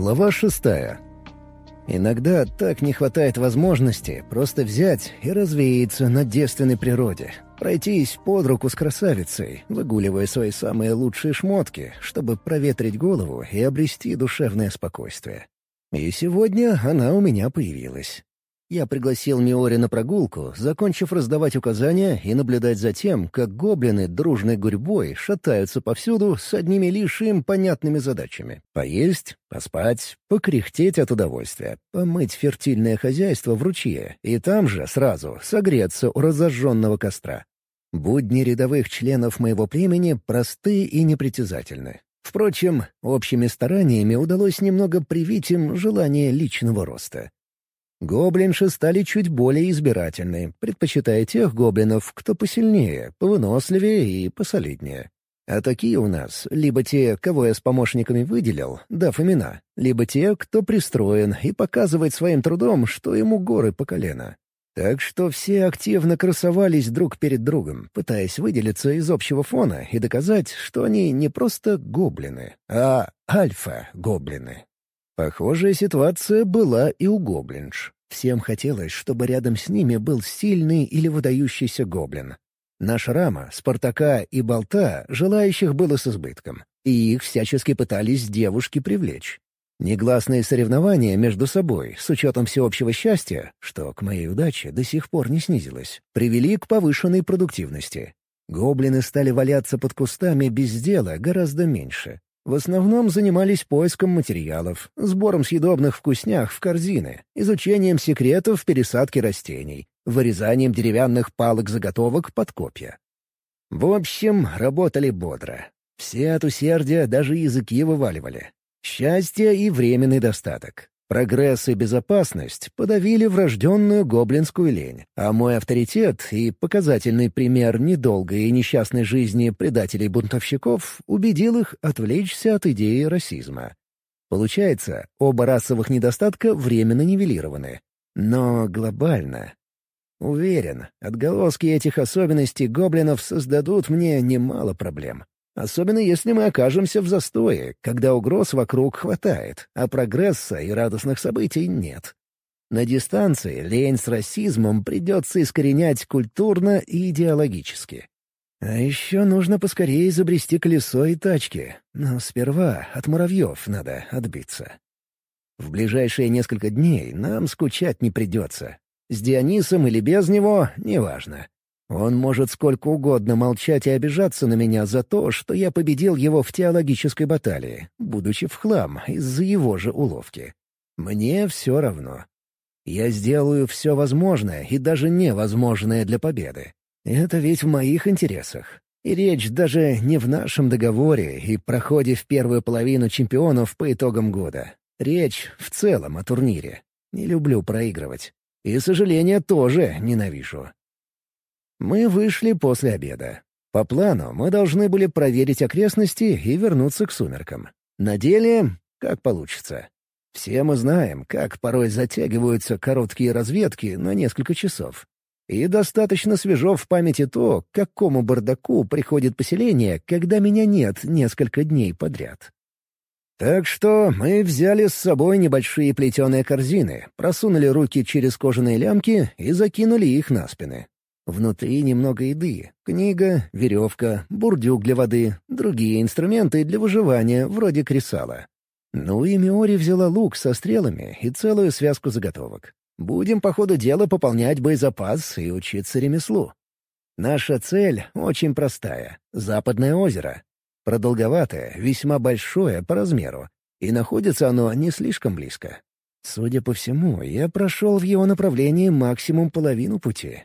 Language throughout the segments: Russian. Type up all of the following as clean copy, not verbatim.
Глава 6. Иногда так не хватает возможности просто взять и развеяться на девственной природе, пройтись под руку с красавицей, выгуливая свои самые лучшие шмотки, чтобы проветрить голову и обрести душевное спокойствие. И сегодня она у меня появилась. Я пригласил Миори на прогулку, закончив раздавать указания и наблюдать за тем, как гоблины дружной гурьбой шатаются повсюду с одними лишь им понятными задачами: поесть, поспать, покряхтеть от удовольствия, помыть фертильное хозяйство в ручье и там же сразу согреться у разожженного костра. Будни рядовых членов моего племени просты и непритязательны. Впрочем, общими стараниями удалось немного привить им желание личного роста. Гоблинши стали чуть более избирательны, предпочитая тех гоблинов, кто посильнее, повыносливее и посолиднее. А такие у нас либо те, кого я с помощниками выделил, дав имена, либо те, кто пристроен и показывает своим трудом, что ему горы по колено. Так что все активно красовались друг перед другом, пытаясь выделиться из общего фона и доказать, что они не просто гоблины, а альфа-гоблины. Похожая ситуация была и у гоблинш. Всем хотелось, чтобы рядом с ними был сильный или выдающийся гоблин. На Шрама, Спартака и Болта желающих было с избытком, и их всячески пытались девушки привлечь. Негласные соревнования между собой, с учетом всеобщего счастья, что, к моей удаче, до сих пор не снизилось, привели к повышенной продуктивности. Гоблины стали валяться под кустами без дела гораздо меньше. В основном занимались поиском материалов, сбором съедобных вкуснях в корзины, изучением секретов пересадки растений, вырезанием деревянных палок-заготовок под копья. В общем, работали бодро. Все от усердия даже языки вываливали. Счастье и временный достаток. Прогресс и безопасность подавили врожденную гоблинскую лень, а мой авторитет и показательный пример недолгой и несчастной жизни предателей-бунтовщиков убедил их отвлечься от идеи расизма. Получается, оба расовых недостатка временно нивелированы. Но глобально. Уверен, отголоски этих особенностей гоблинов создадут мне немало проблем. Особенно если мы окажемся в застое, когда угроз вокруг хватает, а прогресса и радостных событий нет. На дистанции лень с расизмом придется искоренять культурно и идеологически. А еще нужно поскорее изобрести колесо и тачки, но сперва от муравьев надо отбиться. В ближайшие несколько дней нам скучать не придется. С Дионисом или без него — неважно. Он может сколько угодно молчать и обижаться на меня за то, что я победил его в теологической баталии, будучи в хлам из-за его же уловки. Мне все равно. Я сделаю все возможное и даже невозможное для победы. Это ведь в моих интересах. И речь даже не в нашем договоре и проходе в первую половину чемпионов по итогам года. Речь в целом о турнире. Не люблю проигрывать. И сожаления тоже ненавижу. Мы вышли после обеда. По плану мы должны были проверить окрестности и вернуться к сумеркам. На деле — как получится. Все мы знаем, как порой затягиваются короткие разведки на несколько часов. И достаточно свежо в памяти то, к какому бардаку приходит поселение, когда меня нет несколько дней подряд. Так что мы взяли с собой небольшие плетеные корзины, просунули руки через кожаные лямки и закинули их на спины. Внутри немного еды, книга, веревка, бурдюк для воды, другие инструменты для выживания, вроде кресала. Ну и Миори взяла лук со стрелами и целую связку заготовок. Будем по ходу дела пополнять боезапас и учиться ремеслу. Наша цель очень простая — Западное озеро. Продолговатое, весьма большое по размеру, и находится оно не слишком близко. Судя по всему, я прошел в его направлении максимум половину пути.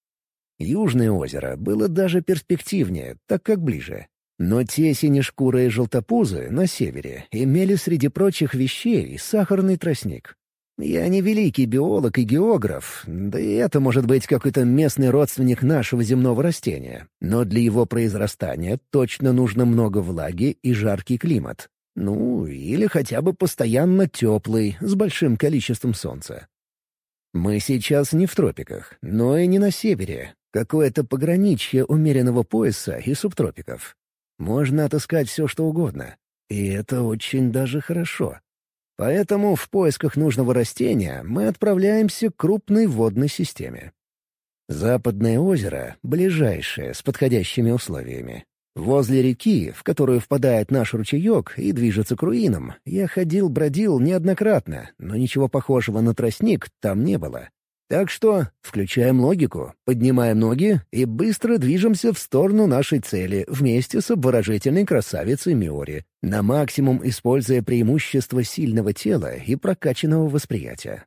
Южное озеро было даже перспективнее, так как ближе. Но те синешкурые желтопузы на севере имели среди прочих вещей сахарный тростник. Я не великий биолог и географ, да и это может быть какой-то местный родственник нашего земного растения. Но для его произрастания точно нужно много влаги и жаркий климат. Ну, или хотя бы постоянно теплый, с большим количеством солнца. Мы сейчас не в тропиках, но и не на севере. Какое-то пограничье умеренного пояса и субтропиков. Можно отыскать все, что угодно. И это очень даже хорошо. Поэтому в поисках нужного растения мы отправляемся к крупной водной системе. Западное озеро — ближайшее, с подходящими условиями. Возле реки, в которую впадает наш ручеек и движется к руинам, я ходил-бродил неоднократно, но ничего похожего на тростник там не было. Так что включаем логику, поднимаем ноги и быстро движемся в сторону нашей цели вместе с обворожительной красавицей Миори, на максимум используя преимущество сильного тела и прокачанного восприятия.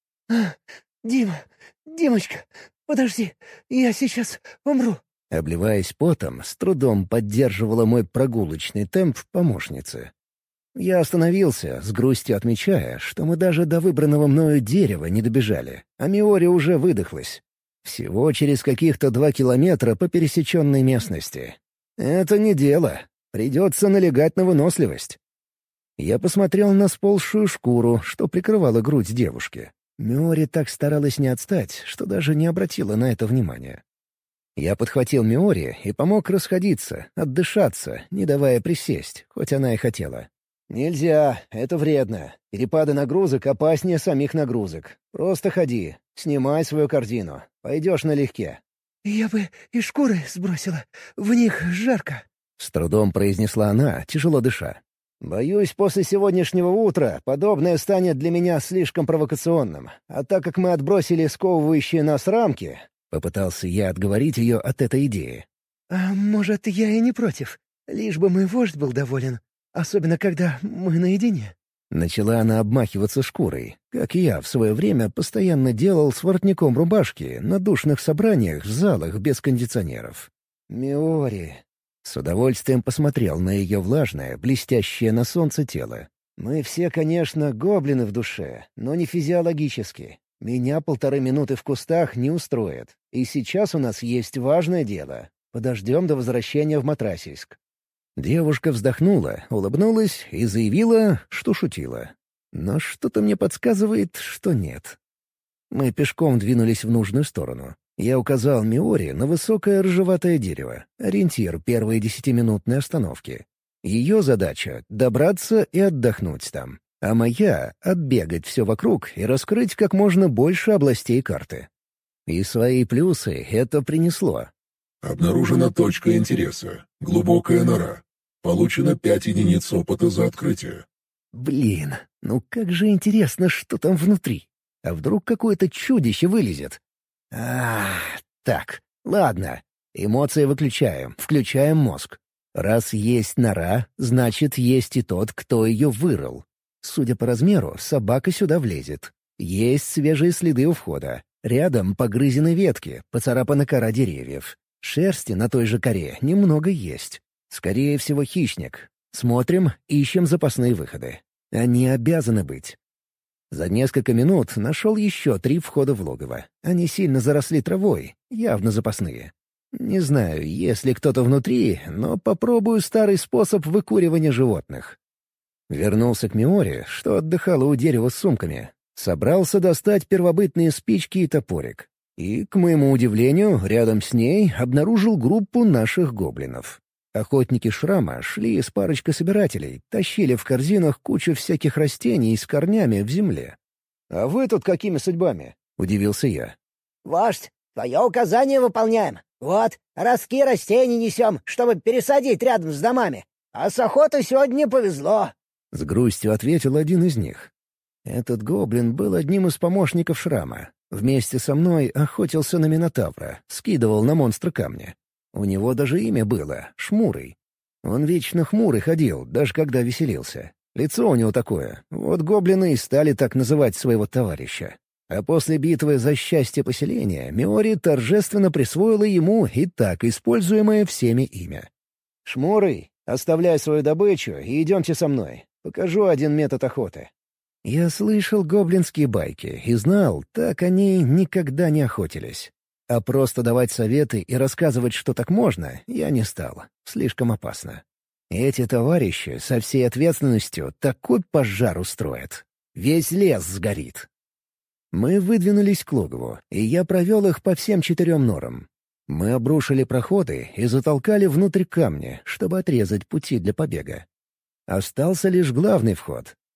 «Дима, Димочка, подожди, я сейчас умру». Обливаясь потом, с трудом поддерживала мой прогулочный темп помощницы. Я остановился, с грустью отмечая, что мы даже до выбранного мною дерева не добежали, а Миори уже выдохлась. Всего через каких-то 2 километра по пересеченной местности. Это не дело. Придется налегать на выносливость. Я посмотрел на сползшую шкуру, что прикрывала грудь девушки. Миори так старалась не отстать, что даже не обратила на это внимания. Я подхватил Миори и помог расходиться, отдышаться, не давая присесть, хоть она и хотела. «Нельзя, это вредно. Перепады нагрузок опаснее самих нагрузок. Просто ходи, снимай свою корзину. Пойдешь налегке». «Я бы и шкуры сбросила. В них жарко», — с трудом произнесла она, тяжело дыша. «Боюсь, после сегодняшнего утра подобное станет для меня слишком провокационным. А так как мы отбросили сковывающие нас рамки...» — попытался я отговорить ее от этой идеи. «А может, я и не против. Лишь бы мой вождь был доволен. Особенно, когда мы наедине». Начала она обмахиваться шкурой, как и я в свое время постоянно делал с воротником рубашки на душных собраниях в залах без кондиционеров. «Миори...» С удовольствием посмотрел на ее влажное, блестящее на солнце тело. «Мы все, конечно, гоблины в душе, но не физиологически. Меня 1,5 минуты в кустах не устроит. И сейчас у нас есть важное дело. Подождем до возвращения в Матрасийск». Девушка вздохнула, улыбнулась и заявила, что шутила. Но что-то мне подсказывает, что нет. Мы пешком двинулись в нужную сторону. Я указал Миори на высокое рыжеватое дерево, ориентир первой 10-минутной остановки. Ее задача — добраться и отдохнуть там, а моя — оббегать все вокруг и раскрыть как можно больше областей карты. И свои плюсы это принесло. Обнаружена точка интереса. Глубокая нора. Получено 5 единиц опыта за открытие. Блин, ну как же интересно, что там внутри. А вдруг какое-то чудище вылезет? Так, ладно. Эмоции выключаем, включаем мозг. Раз есть нора, значит, есть и тот, кто ее вырыл. Судя по размеру, собака сюда влезет. Есть свежие следы у входа. Рядом погрызены ветки, поцарапана кора деревьев. Шерсти на той же коре немного есть. Скорее всего, хищник. Смотрим, ищем запасные выходы. Они обязаны быть. За несколько минут нашел еще 3 входа в логово. Они сильно заросли травой, явно запасные. Не знаю, есть ли кто-то внутри, но попробую старый способ выкуривания животных. Вернулся к Миори, что отдыхала у дерева с сумками. Собрался достать первобытные спички и топорик. И, к моему удивлению, рядом с ней обнаружил группу наших гоблинов. Охотники Шрама шли с парочкой собирателей, тащили в корзинах кучу всяких растений с корнями в земле. «А вы тут какими судьбами?» — удивился я. «Вождь, твое указание выполняем. Вот, ростки растений несем, чтобы пересадить рядом с домами. А с охотой сегодня не повезло». С грустью ответил один из них. Этот гоблин был одним из помощников Шрама. Вместе со мной охотился на Минотавра, скидывал на монстра камни. У него даже имя было — Шмурый. Он вечно хмурый ходил, даже когда веселился. Лицо у него такое. Вот гоблины и стали так называть своего товарища. А после битвы за счастье поселения Миори торжественно присвоила ему и так используемое всеми имя. «Шмурый, оставляй свою добычу и идемте со мной. Покажу один метод охоты». Я слышал гоблинские байки и знал, так они никогда не охотились. А просто давать советы и рассказывать, что так можно, я не стал. Слишком опасно. Эти товарищи со всей ответственностью такой пожар устроят. Весь лес сгорит. Мы выдвинулись к логову, и я провел их по всем 4 норам. Мы обрушили проходы и затолкали внутрь камни, чтобы отрезать пути для побега. Остался лишь главный вход.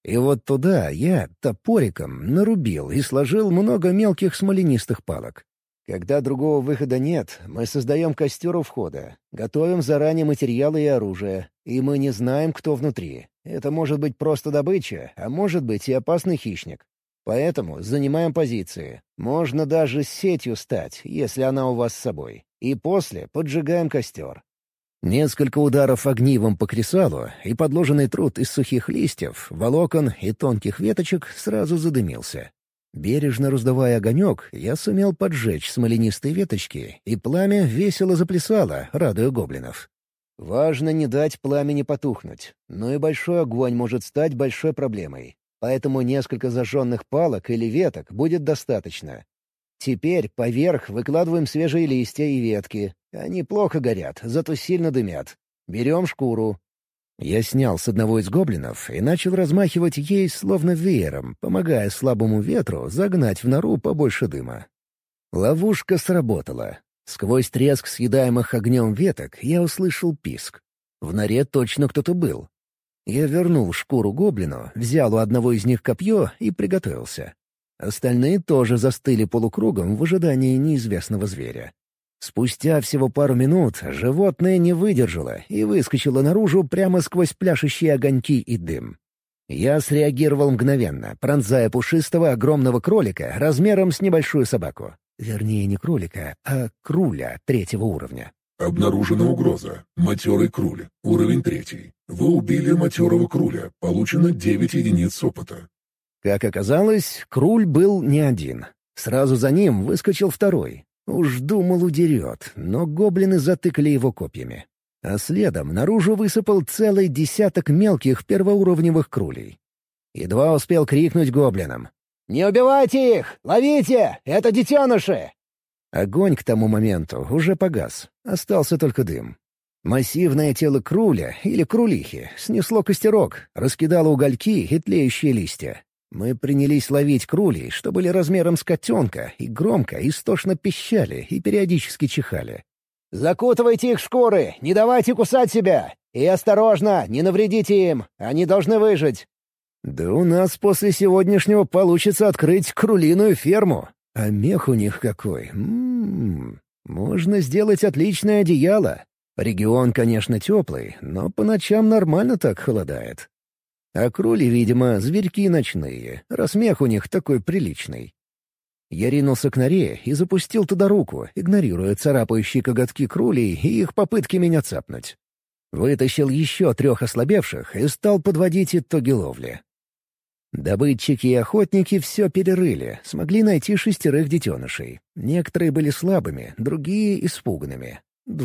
И вот туда я топориком нарубил и сложил много мелких смоленистых палок. Когда другого выхода нет, мы создаем костер у входа, готовим заранее материалы и оружие, и мы не знаем, кто внутри. Это может быть просто добыча, а может быть и опасный хищник. Поэтому занимаем позиции. Можно даже с сетью стать, если она у вас с собой. И после поджигаем костер. Несколько ударов огнивом по кресалу, и подложенный труд из сухих листьев, волокон и тонких веточек сразу задымился. Бережно раздавая огонек, я сумел поджечь смоленистые веточки, и пламя весело заплясало, радуя гоблинов. Важно не дать пламени потухнуть, но и большой огонь может стать большой проблемой. Поэтому несколько зажженных палок или веток будет достаточно. Теперь поверх выкладываем свежие листья и ветки. Они плохо горят, зато сильно дымят. Берем шкуру. Я снял с одного из гоблинов и начал размахивать ей словно веером, помогая слабому ветру загнать в нору побольше дыма. Ловушка сработала. Сквозь треск съедаемых огнем веток я услышал писк. В норе точно кто-то был. Я вернул шкуру гоблину, взял у одного из них копье и приготовился. Остальные тоже застыли полукругом в ожидании неизвестного зверя. Спустя всего пару минут животное не выдержало и выскочило наружу прямо сквозь пляшущие огоньки и дым. Я среагировал мгновенно, пронзая пушистого огромного кролика размером с небольшую собаку. Вернее, не кролика, а круля 3-го уровня. Обнаружена угроза. Матерый круль. Уровень 3. Вы убили матерого круля. Получено 9 единиц опыта. Как оказалось, круль был не один. Сразу за ним выскочил второй. Уж думал, удерет, но гоблины затыкали его копьями. А следом наружу высыпал целый десяток мелких первоуровневых крулей. Едва успел крикнуть гоблинам: «Не убивайте их! Ловите! Это детеныши!» Огонь к тому моменту уже погас, остался только дым. Массивное тело круля или крулихи снесло костерок, раскидало угольки и тлеющие листья. Мы принялись ловить крулей, что были размером с котенка, и громко, истошно пищали и периодически чихали. «Закутывайте их в шкуры, не давайте кусать себя! И осторожно, не навредите им, они должны выжить!» «Да у нас после сегодняшнего получится открыть крулиную ферму. А мех у них какой! Можно сделать отличное одеяло. Регион, конечно, теплый, но по ночам нормально так холодает. А крули, видимо, зверьки ночные, раз мех у них такой приличный». Я ринулся к норе и запустил туда руку, игнорируя царапающие коготки крулей и их попытки меня цапнуть. Вытащил еще 3 ослабевших и стал подводить итоги ловли. Добытчики и охотники все перерыли, смогли найти 6 детенышей. Некоторые были слабыми, другие — испуганными.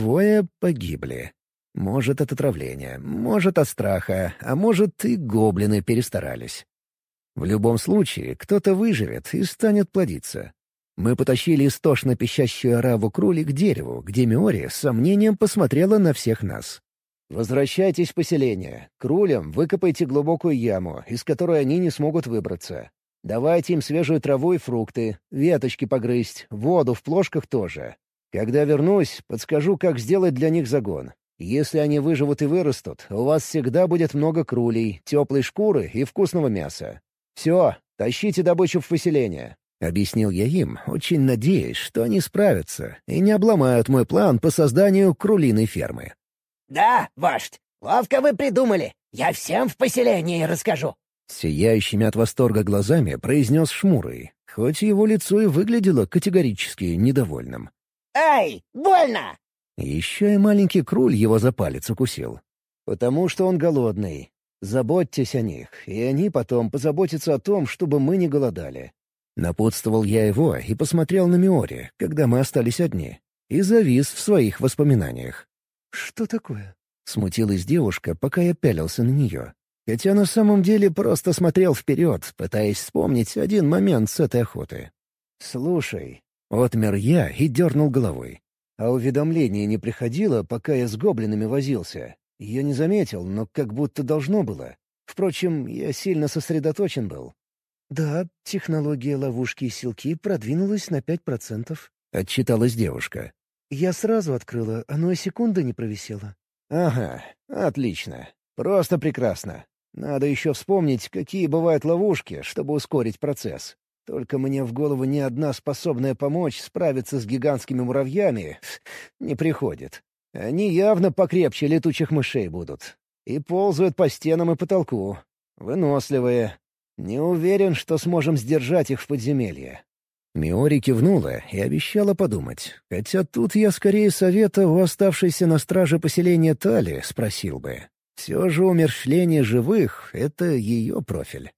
2 погибли. Может, от отравления, может, от страха, а может, и гоблины перестарались. В любом случае, кто-то выживет и станет плодиться. Мы потащили истошно пищащую ораву крули к дереву, где Миори с сомнением посмотрела на всех нас. «Возвращайтесь в поселение. Крулям выкопайте глубокую яму, из которой они не смогут выбраться. Давайте им свежую траву и фрукты, веточки погрызть, воду в плошках тоже. Когда вернусь, подскажу, как сделать для них загон. Если они выживут и вырастут, у вас всегда будет много крулей, теплой шкуры и вкусного мяса. Все, тащите добычу в поселение», — объяснил я им, очень надеясь, что они справятся и не обломают мой план по созданию крулиной фермы. «Да, вождь, ловко вы придумали. Я всем в поселении расскажу». Сияющими от восторга глазами произнес Шмурый, хоть его лицо и выглядело категорически недовольным. «Ай, больно!» Еще и маленький круль его за палец укусил. «Потому что он голодный. Заботьтесь о них, и они потом позаботятся о том, чтобы мы не голодали». Напутствовал я его и посмотрел на Миори, когда мы остались одни, и завис в своих воспоминаниях. «Что такое?» — смутилась девушка, пока я пялился на нее. Хотя на самом деле просто смотрел вперед, пытаясь вспомнить один момент с этой охоты. «Слушай», — отмер я и дернул головой. «А уведомление не приходило, пока я с гоблинами возился. Я не заметил, но как будто должно было. Впрочем, я сильно сосредоточен был». «Да, технология ловушки и силки продвинулась на 5%. — отчиталась девушка. Я сразу открыла, оно и секунды не провисело». «Ага, отлично. Просто прекрасно. Надо еще вспомнить, какие бывают ловушки, чтобы ускорить процесс. Только мне в голову ни одна способная помочь справиться с гигантскими муравьями не приходит. Они явно покрепче летучих мышей будут. И ползают по стенам и потолку. Выносливые. Не уверен, что сможем сдержать их в подземелье. Миори кивнула и обещала подумать. Хотя тут я скорее совета у оставшейся на страже поселения Тали спросил бы. Все же умерщвление живых — это ее профиль.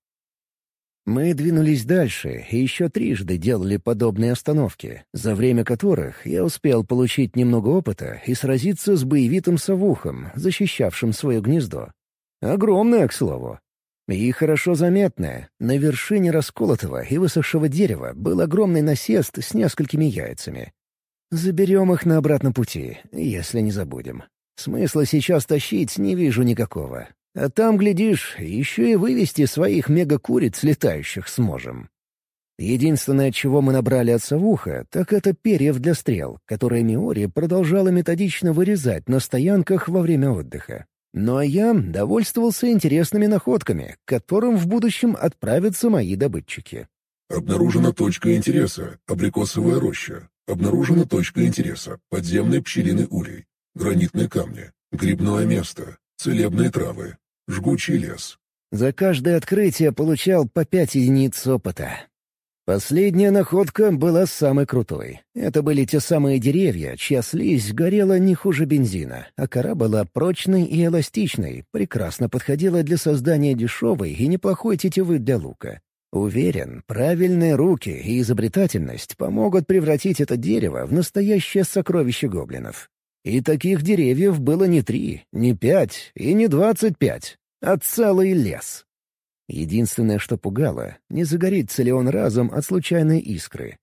Мы двинулись дальше и еще трижды делали подобные остановки, за время которых я успел получить немного опыта и сразиться с боевитым совухом, защищавшим свое гнездо. Огромное, к слову. И хорошо заметное. На вершине расколотого и высохшего дерева был огромный насест с несколькими яйцами. Заберем их на обратном пути, если не забудем. Смысла сейчас тащить не вижу никакого. А там, глядишь, еще и вывести своих мегакуриц летающих сможем. Единственное, чего мы набрали от совуха, так это перьев для стрел, которые Миори продолжала методично вырезать на стоянках во время отдыха. Но я довольствовался интересными находками, к которым в будущем отправятся мои добытчики. Обнаружена точка интереса — абрикосовая роща. Обнаружена точка интереса — подземный пчелиный улей. Гранитные камни, грибное место, целебные травы, жгучий лес. За каждое открытие получал по 5 единиц опыта. Последняя находка была самой крутой. Это были те самые деревья, чья слизь горела не хуже бензина, а кора была прочной и эластичной, прекрасно подходила для создания дешевой и неплохой тетивы для лука. Уверен, правильные руки и изобретательность помогут превратить это дерево в настоящее сокровище гоблинов. И таких деревьев было не 3, не 5 и не 25, а целый лес. Единственное, что пугало, не загорится ли он разом от случайной искры.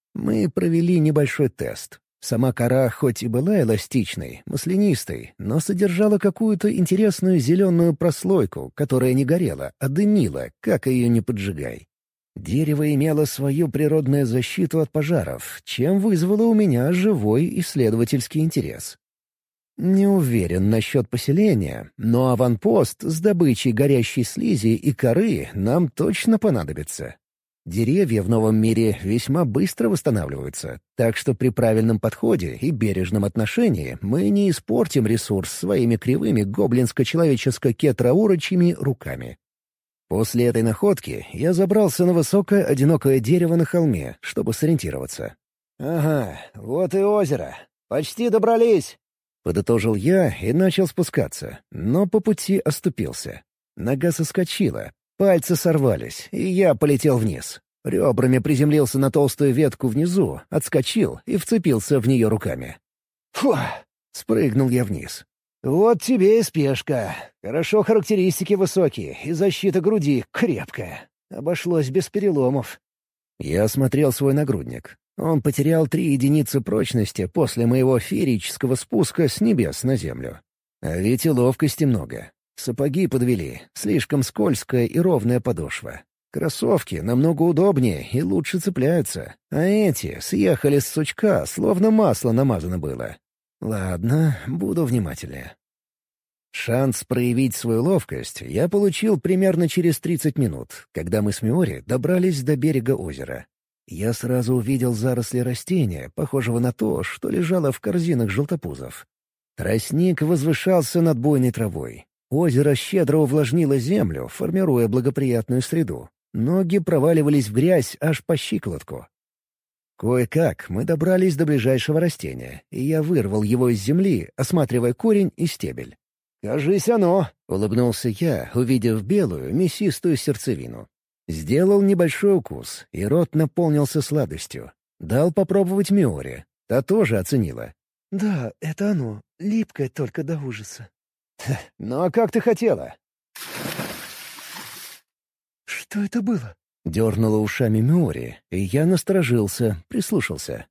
Мы провели небольшой тест. Сама кора хоть и была эластичной, маслянистой, но содержала какую-то интересную зеленую прослойку, которая не горела, а дымила, как ее не поджигай. Дерево имело свою природную защиту от пожаров, чем вызвало у меня живой исследовательский интерес. Не уверен насчет поселения, но аванпост с добычей горящей слизи и коры нам точно понадобится. Деревья в новом мире весьма быстро восстанавливаются, так что при правильном подходе и бережном отношении мы не испортим ресурс своими кривыми гоблинско-человеческо-кетраурочьими руками. После этой находки я забрался на высокое одинокое дерево на холме, чтобы сориентироваться. «Ага, вот и озеро. Почти добрались!» Подытожил я и начал спускаться, но по пути оступился. Нога соскочила, пальцы сорвались, и я полетел вниз. Ребрами приземлился на толстую ветку внизу, отскочил и вцепился в нее руками. «Фу!» — спрыгнул я вниз. «Вот тебе и спешка. Хорошо характеристики высокие, и защита груди крепкая. Обошлось без переломов». Я осмотрел свой нагрудник. Он потерял 3 единицы прочности после моего феерического спуска с небес на землю. А ведь и ловкости много. Сапоги подвели, слишком скользкая и ровная подошва. Кроссовки намного удобнее и лучше цепляются, а эти съехали с сучка, словно масло намазано было. Ладно, буду внимательнее. Шанс проявить свою ловкость я получил примерно через 30 минут, когда мы с Миори добрались до берега озера. Я сразу увидел заросли растения, похожего на то, что лежало в корзинах желтопузов. Тростник возвышался над буйной травой. Озеро щедро увлажнило землю, формируя благоприятную среду. Ноги проваливались в грязь аж по щиколотку. Кое-как мы добрались до ближайшего растения, и я вырвал его из земли, осматривая корень и стебель. «Кажись, оно!» — улыбнулся я, увидев белую, мясистую сердцевину. Сделал небольшой укус, и рот наполнился сладостью. Дал попробовать Миори. Та тоже оценила. «Да, это оно. Липкое только до ужаса». «Ну а как ты хотела?» «Что это было?» — дернула ушами Миори, и я насторожился, прислушался.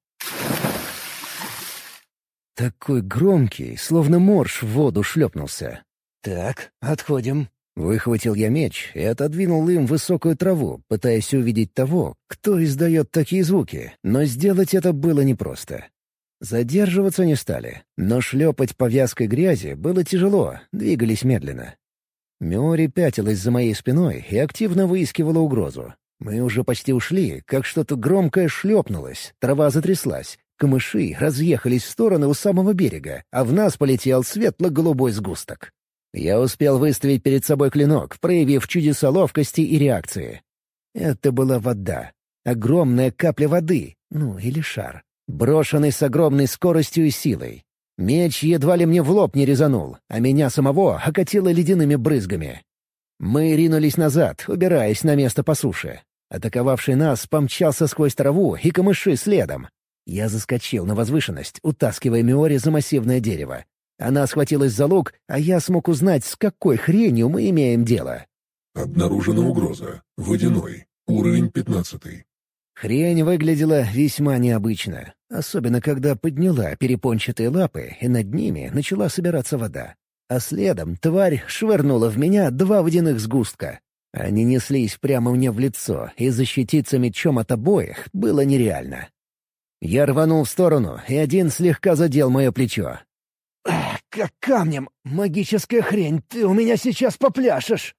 Такой громкий, словно морж в воду шлепнулся. «Так, отходим». Выхватил я меч и отодвинул им высокую траву, пытаясь увидеть того, кто издает такие звуки, но сделать это было непросто. Задерживаться не стали, но шлепать по вязкой грязи было тяжело, двигались медленно. Миори пятилась за моей спиной и активно выискивала угрозу. Мы уже почти ушли, как что-то громкое шлепнулось, трава затряслась, камыши разъехались в стороны у самого берега, а в нас полетел светло-голубой сгусток. Я успел выставить перед собой клинок, проявив чудеса ловкости и реакции. Это была вода. Огромная капля воды, ну или шар, брошенный с огромной скоростью и силой. Меч едва ли мне в лоб не резанул, а меня самого окатило ледяными брызгами. Мы ринулись назад, убираясь на место по суше. Атаковавший нас помчался сквозь траву и камыши следом. Я заскочил на возвышенность, утаскивая Миори за массивное дерево. Она схватилась за лук, а я смог узнать, с какой хренью мы имеем дело. Обнаружена угроза. Водяной. Уровень 15. Хрень выглядела весьма необычно, особенно когда подняла перепончатые лапы, и над ними начала собираться вода. А следом тварь швырнула в меня 2 водяных сгустка. Они неслись прямо мне в лицо, и защититься мечом от обоих было нереально. Я рванул в сторону, и один слегка задел мое плечо. Как камнем! Магическая хрень, ты у меня сейчас попляшешь!»